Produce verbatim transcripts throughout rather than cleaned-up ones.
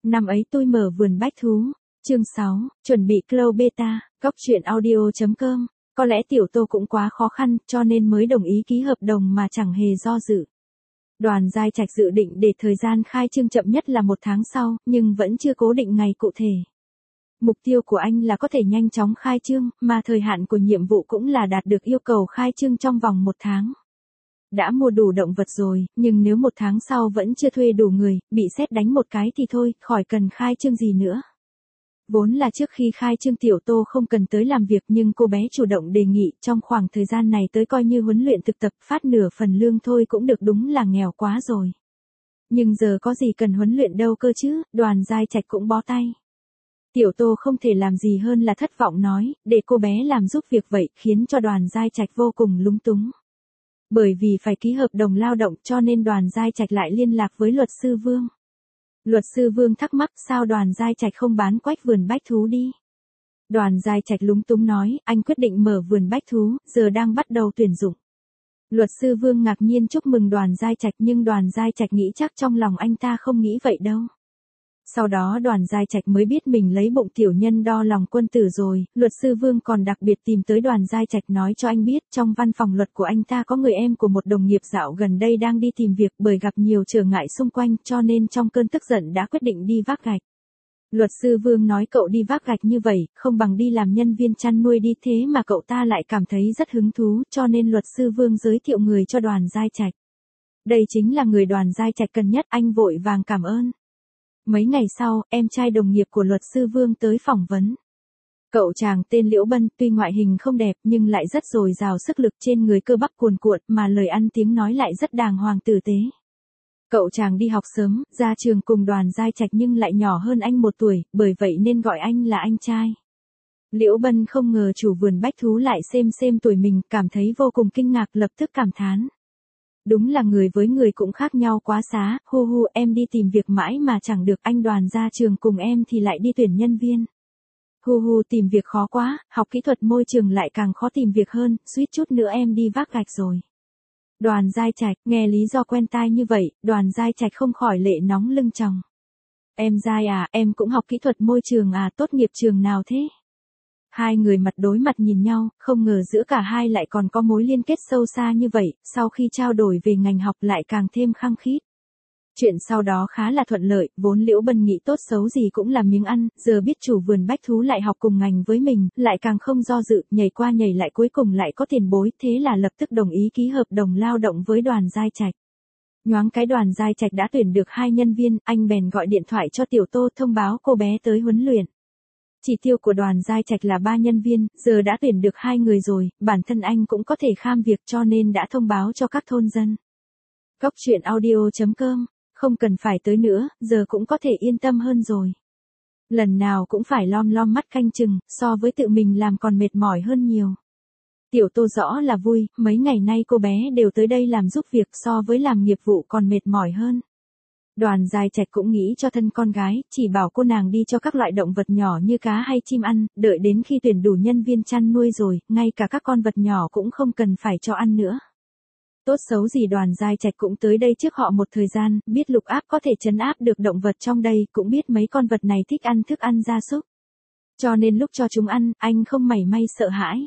Năm ấy tôi mở vườn bách thú. Chương sáu, chuẩn bị Cloud Beta, góc truyện audio chấm com. Có lẽ Tiểu Tô cũng quá khó khăn, cho nên mới đồng ý ký hợp đồng mà chẳng hề do dự. Đoàn Giai Trạch dự định để thời gian khai trương chậm nhất là một tháng sau, nhưng vẫn chưa cố định ngày cụ thể. Mục tiêu của anh là có thể nhanh chóng khai trương, mà thời hạn của nhiệm vụ cũng là đạt được yêu cầu khai trương trong vòng một tháng. Đã mua đủ động vật rồi, nhưng nếu một tháng sau vẫn chưa thuê đủ người, bị sét đánh một cái thì thôi, khỏi cần khai trương gì nữa. Vốn là trước khi khai trương Tiểu Tô không cần tới làm việc, nhưng cô bé chủ động đề nghị trong khoảng thời gian này tới coi như huấn luyện thực tập, phát nửa phần lương thôi cũng được, đúng là nghèo quá rồi. Nhưng giờ có gì cần huấn luyện đâu cơ chứ, Đoàn Giai Trạch cũng bó tay. Tiểu Tô không thể làm gì hơn là thất vọng nói, để cô bé làm giúp việc vậy, khiến cho Đoàn Giai Trạch vô cùng lúng túng. Bởi vì phải ký hợp đồng lao động cho nên Đoàn Giai Trạch lại liên lạc với luật sư Vương. Luật sư Vương thắc mắc sao Đoàn Giai Trạch không bán quách vườn bách thú đi. Đoàn Giai Trạch lúng túng nói, anh quyết định mở vườn bách thú, giờ đang bắt đầu tuyển dụng. Luật sư Vương ngạc nhiên chúc mừng Đoàn Giai Trạch, nhưng Đoàn Giai Trạch nghĩ chắc trong lòng anh ta không nghĩ vậy đâu. Sau đó Đoàn Giai Trạch mới biết mình lấy bụng tiểu nhân đo lòng quân tử rồi, luật sư Vương còn đặc biệt tìm tới Đoàn Giai Trạch nói cho anh biết trong văn phòng luật của anh ta có người em của một đồng nghiệp dạo gần đây đang đi tìm việc, bởi gặp nhiều trở ngại xung quanh cho nên trong cơn tức giận đã quyết định đi vác gạch. Luật sư Vương nói cậu đi vác gạch như vậy, không bằng đi làm nhân viên chăn nuôi đi, thế mà cậu ta lại cảm thấy rất hứng thú, cho nên luật sư Vương giới thiệu người cho Đoàn Giai Trạch. Đây chính là người Đoàn Giai Trạch cần nhất, anh vội vàng cảm ơn. Mấy ngày sau, em trai đồng nghiệp của luật sư Vương tới phỏng vấn. Cậu chàng tên Liễu Bân, tuy ngoại hình không đẹp nhưng lại rất dồi dào sức lực, trên người cơ bắp cuồn cuộn, mà lời ăn tiếng nói lại rất đàng hoàng tử tế. Cậu chàng đi học sớm, ra trường cùng Đoàn Giai Trạch nhưng lại nhỏ hơn anh một tuổi, bởi vậy nên gọi anh là anh trai. Liễu Bân không ngờ chủ vườn bách thú lại xem xem tuổi mình, cảm thấy vô cùng kinh ngạc, lập tức cảm thán. Đúng là người với người cũng khác nhau quá xá, hu hu, em đi tìm việc mãi mà chẳng được, anh Đoàn ra trường cùng em thì lại đi tuyển nhân viên. Hu hu, tìm việc khó quá, học kỹ thuật môi trường lại càng khó tìm việc hơn, suýt chút nữa em đi vác gạch rồi. Đoàn Giai Trạch, nghe lý do quen tai như vậy, Đoàn Giai Trạch không khỏi lệ nóng lưng chồng. Em Giai à, em cũng học kỹ thuật môi trường à, tốt nghiệp trường nào thế? Hai người mặt đối mặt nhìn nhau, không ngờ giữa cả hai lại còn có mối liên kết sâu xa như vậy, sau khi trao đổi về ngành học lại càng thêm khăng khít. Chuyện sau đó khá là thuận lợi, vốn Liễu Bân nghĩ tốt xấu gì cũng là miếng ăn, giờ biết chủ vườn bách thú lại học cùng ngành với mình, lại càng không do dự, nhảy qua nhảy lại cuối cùng lại có tiền bối, thế là lập tức đồng ý ký hợp đồng lao động với Đoàn Giai Trạch. Nhoáng cái Đoàn Giai Trạch đã tuyển được hai nhân viên, anh bèn gọi điện thoại cho Tiểu Tô thông báo cô bé tới huấn luyện. Chỉ tiêu của Đoàn Giai Trạch là ba nhân viên, giờ đã tuyển được hai người rồi, bản thân anh cũng có thể kham việc cho nên đã thông báo cho các thôn dân. Góc truyện audio chấm com, không cần phải tới nữa, giờ cũng có thể yên tâm hơn rồi. Lần nào cũng phải lom lom mắt canh chừng, so với tự mình làm còn mệt mỏi hơn nhiều. Tiểu Tô rõ là vui, mấy ngày nay cô bé đều tới đây làm giúp việc, so với làm nghiệp vụ còn mệt mỏi hơn. Đoàn Giai Trạch cũng nghĩ cho thân con gái, chỉ bảo cô nàng đi cho các loại động vật nhỏ như cá hay chim ăn, đợi đến khi tuyển đủ nhân viên chăn nuôi rồi, ngay cả các con vật nhỏ cũng không cần phải cho ăn nữa. Tốt xấu gì Đoàn Giai Trạch cũng tới đây trước họ một thời gian, biết lục áp có thể trấn áp được động vật trong đây, cũng biết mấy con vật này thích ăn thức ăn gia súc. Cho nên lúc cho chúng ăn, anh không mảy may sợ hãi.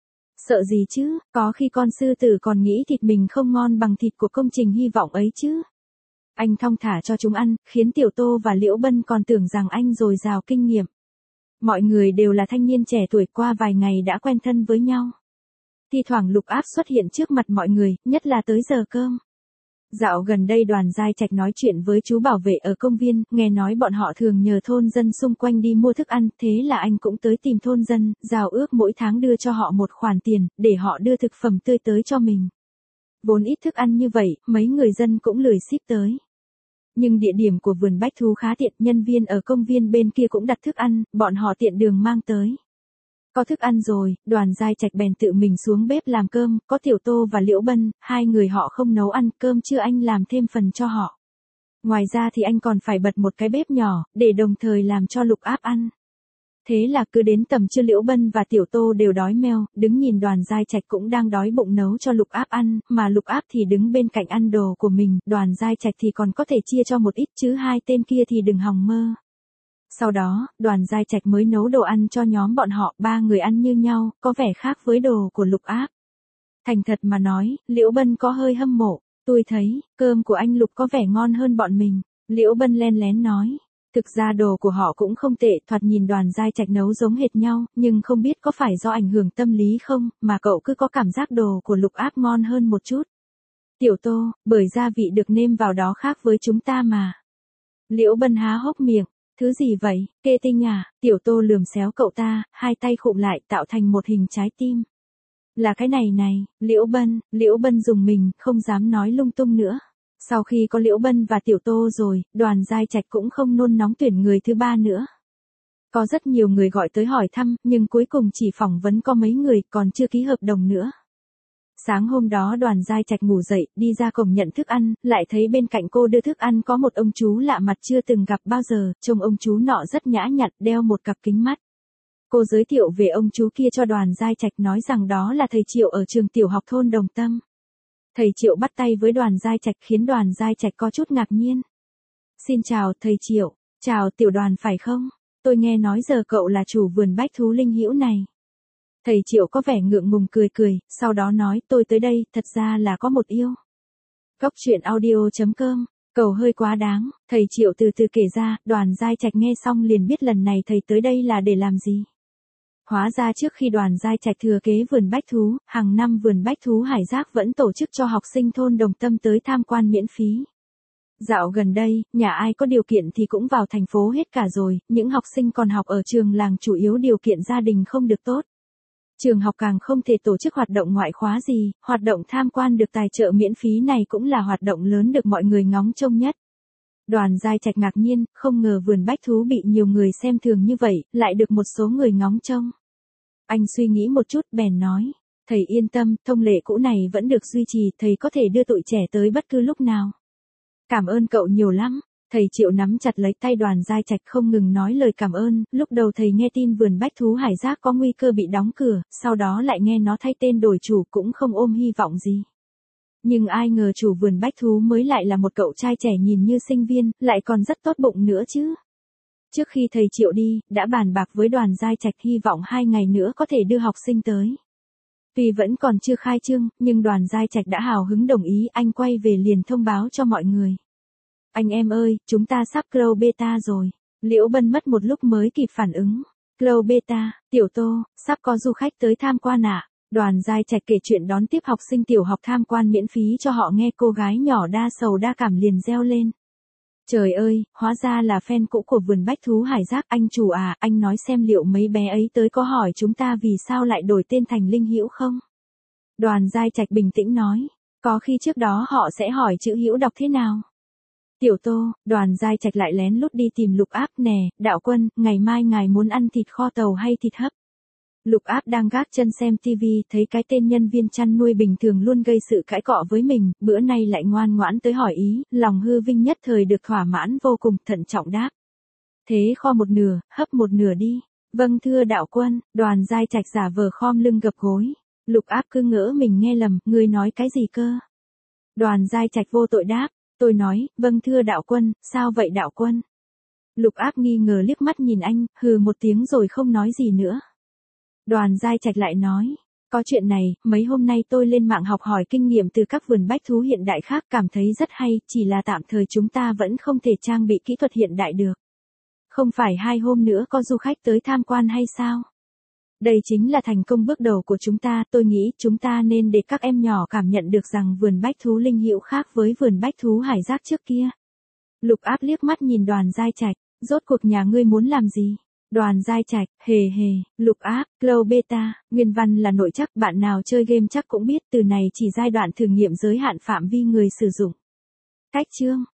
Sợ gì chứ, có khi con sư tử còn nghĩ thịt mình không ngon bằng thịt của công trình hy vọng ấy chứ. Anh thong thả cho chúng ăn, khiến Tiểu Tô và Liễu Bân còn tưởng rằng anh dồi dào kinh nghiệm. Mọi người đều là thanh niên trẻ tuổi, qua vài ngày đã quen thân với nhau. Thi thoảng lục áp xuất hiện trước mặt mọi người, nhất là tới giờ cơm. Dạo gần đây Đoàn Giai Trạch nói chuyện với chú bảo vệ ở công viên, nghe nói bọn họ thường nhờ thôn dân xung quanh đi mua thức ăn, thế là anh cũng tới tìm thôn dân, giao ước mỗi tháng đưa cho họ một khoản tiền, để họ đưa thực phẩm tươi tới cho mình. Vốn ít thức ăn như vậy, mấy người dân cũng lười ship tới. Nhưng địa điểm của vườn bách thú khá tiện, nhân viên ở công viên bên kia cũng đặt thức ăn, bọn họ tiện đường mang tới. Có thức ăn rồi, Đoàn Giai Trạch bèn tự mình xuống bếp làm cơm, có Tiểu Tô và Liễu Bân, hai người họ không nấu ăn, cơm trưa anh làm thêm phần cho họ. Ngoài ra thì anh còn phải bật một cái bếp nhỏ, để đồng thời làm cho lục áp ăn. Thế là cứ đến tầm trưa Liễu Bân và Tiểu Tô đều đói meo, đứng nhìn Đoàn Giai Trạch cũng đang đói bụng nấu cho lục áp ăn, mà lục áp thì đứng bên cạnh ăn đồ của mình, Đoàn Giai Trạch thì còn có thể chia cho một ít chứ hai tên kia thì đừng hòng mơ. Sau đó, Đoàn Giai Trạch mới nấu đồ ăn cho nhóm bọn họ, ba người ăn như nhau, có vẻ khác với đồ của Lục Áp. Thành thật mà nói, Liễu Bân có hơi hâm mộ, tôi thấy, cơm của anh Lục có vẻ ngon hơn bọn mình. Liễu Bân len lén nói, thực ra đồ của họ cũng không tệ, thoạt nhìn Đoàn Giai Trạch nấu giống hệt nhau, nhưng không biết có phải do ảnh hưởng tâm lý không, mà cậu cứ có cảm giác đồ của Lục Áp ngon hơn một chút. Tiểu Tô, bởi gia vị được nêm vào đó khác với chúng ta mà. Liễu Bân há hốc miệng, thứ gì vậy, kê tinh à? Tiểu Tô lườm xéo cậu ta, hai tay khụm lại tạo thành một hình trái tim. Là cái này này, Liễu Bân, Liễu Bân dùng mình, không dám nói lung tung nữa. Sau khi có Liễu Bân và Tiểu Tô rồi, Đoàn Giai Trạch cũng không nôn nóng tuyển người thứ ba nữa. Có rất nhiều người gọi tới hỏi thăm, nhưng cuối cùng chỉ phỏng vấn có mấy người, còn chưa ký hợp đồng nữa. Sáng hôm đó Đoàn Giai Trạch ngủ dậy, đi ra cổng nhận thức ăn, lại thấy bên cạnh cô đưa thức ăn có một ông chú lạ mặt chưa từng gặp bao giờ, trông ông chú nọ rất nhã nhặn, đeo một cặp kính mắt. Cô giới thiệu về ông chú kia cho Đoàn Giai Trạch, nói rằng đó là thầy Triệu ở trường tiểu học thôn Đồng Tâm. Thầy Triệu bắt tay với Đoàn Giai Trạch khiến Đoàn Giai Trạch có chút ngạc nhiên. Xin chào thầy Triệu, chào Tiểu Đoàn phải không? Tôi nghe nói giờ cậu là chủ vườn bách thú linh hữu này. Thầy Triệu có vẻ ngượng ngùng cười cười, sau đó nói tôi tới đây thật ra là có một yêu. Góc truyện audio chấm com, cầu hơi quá đáng, thầy Triệu từ từ kể ra, Đoàn Giai Trạch nghe xong liền biết lần này thầy tới đây là để làm gì. Hóa ra trước khi Đoàn Giai Trạch thừa kế vườn bách thú, hàng năm vườn bách thú Hải Giác vẫn tổ chức cho học sinh thôn Đồng Tâm tới tham quan miễn phí. Dạo gần đây, nhà ai có điều kiện thì cũng vào thành phố hết cả rồi, những học sinh còn học ở trường làng chủ yếu điều kiện gia đình không được tốt. Trường học càng không thể tổ chức hoạt động ngoại khóa gì, hoạt động tham quan được tài trợ miễn phí này cũng là hoạt động lớn được mọi người ngóng trông nhất. Đoàn Giai Trạch ngạc nhiên, không ngờ vườn bách thú bị nhiều người xem thường như vậy, lại được một số người ngóng trông. Anh suy nghĩ một chút bèn nói, thầy yên tâm, thông lệ cũ này vẫn được duy trì, thầy có thể đưa tụi trẻ tới bất cứ lúc nào. Cảm ơn cậu nhiều lắm. Thầy Triệu nắm chặt lấy tay Đoàn Giai Trạch không ngừng nói lời cảm ơn, lúc đầu thầy nghe tin vườn bách thú Hải Giác có nguy cơ bị đóng cửa, sau đó lại nghe nó thay tên đổi chủ cũng không ôm hy vọng gì. Nhưng ai ngờ chủ vườn bách thú mới lại là một cậu trai trẻ nhìn như sinh viên, lại còn rất tốt bụng nữa chứ. Trước khi thầy Triệu đi, đã bàn bạc với Đoàn Giai Trạch hy vọng hai ngày nữa có thể đưa học sinh tới. Tuy vẫn còn chưa khai trương, nhưng Đoàn Giai Trạch đã hào hứng đồng ý, anh quay về liền thông báo cho mọi người. Anh em ơi, chúng ta sắp Glow Beta rồi. Liễu Bân mất một lúc mới kịp phản ứng. Glow Beta, Tiểu Tô, sắp có du khách tới tham quan ạ. À? Đoàn Giai Trạch kể chuyện đón tiếp học sinh tiểu học tham quan miễn phí cho họ nghe, cô gái nhỏ đa sầu đa cảm liền reo lên. Trời ơi, hóa ra là fan cũ của vườn bách thú Hải Giác, anh chủ à, anh nói xem liệu mấy bé ấy tới có hỏi chúng ta vì sao lại đổi tên thành Linh Hữu không? Đoàn Giai Trạch bình tĩnh nói, có khi trước đó họ sẽ hỏi chữ Hữu đọc thế nào? Tiểu Tô, Đoàn Giai Trạch lại lén lút đi tìm Lục Áp nè, đạo quân, ngày mai ngài muốn ăn thịt kho tàu hay thịt hấp? Lục Áp đang gác chân xem tivi, thấy cái tên nhân viên chăn nuôi bình thường luôn gây sự cãi cọ với mình, bữa nay lại ngoan ngoãn tới hỏi ý, lòng hư vinh nhất thời được thỏa mãn vô cùng, thận trọng đáp. Thế kho một nửa, hấp một nửa đi. Vâng thưa đạo quân. Đoàn Giai Trạch giả vờ khom lưng gập gối. Lục Áp cứ ngỡ mình nghe lầm, ngươi nói cái gì cơ? Đoàn Giai Trạch vô tội đáp. Tôi nói, vâng thưa đạo quân, sao vậy đạo quân? Lục Áp nghi ngờ liếc mắt nhìn anh, hừ một tiếng rồi không nói gì nữa. Đoàn Giai Trạch lại nói, có chuyện này, mấy hôm nay tôi lên mạng học hỏi kinh nghiệm từ các vườn bách thú hiện đại khác, cảm thấy rất hay, chỉ là tạm thời chúng ta vẫn không thể trang bị kỹ thuật hiện đại được. Không phải hai hôm nữa có du khách tới tham quan hay sao? Đây chính là thành công bước đầu của chúng ta, tôi nghĩ chúng ta nên để các em nhỏ cảm nhận được rằng vườn bách thú Linh Hữu khác với vườn bách thú Hải Giác trước kia. Lục Áp liếc mắt nhìn Đoàn Giai Trạch, rốt cuộc nhà ngươi muốn làm gì? Đoàn Giai Trạch, hề hề, Lục Áp, Glow Beta, nguyên văn là nội chắc, bạn nào chơi game chắc cũng biết từ này chỉ giai đoạn thử nghiệm giới hạn phạm vi người sử dụng. Cách chương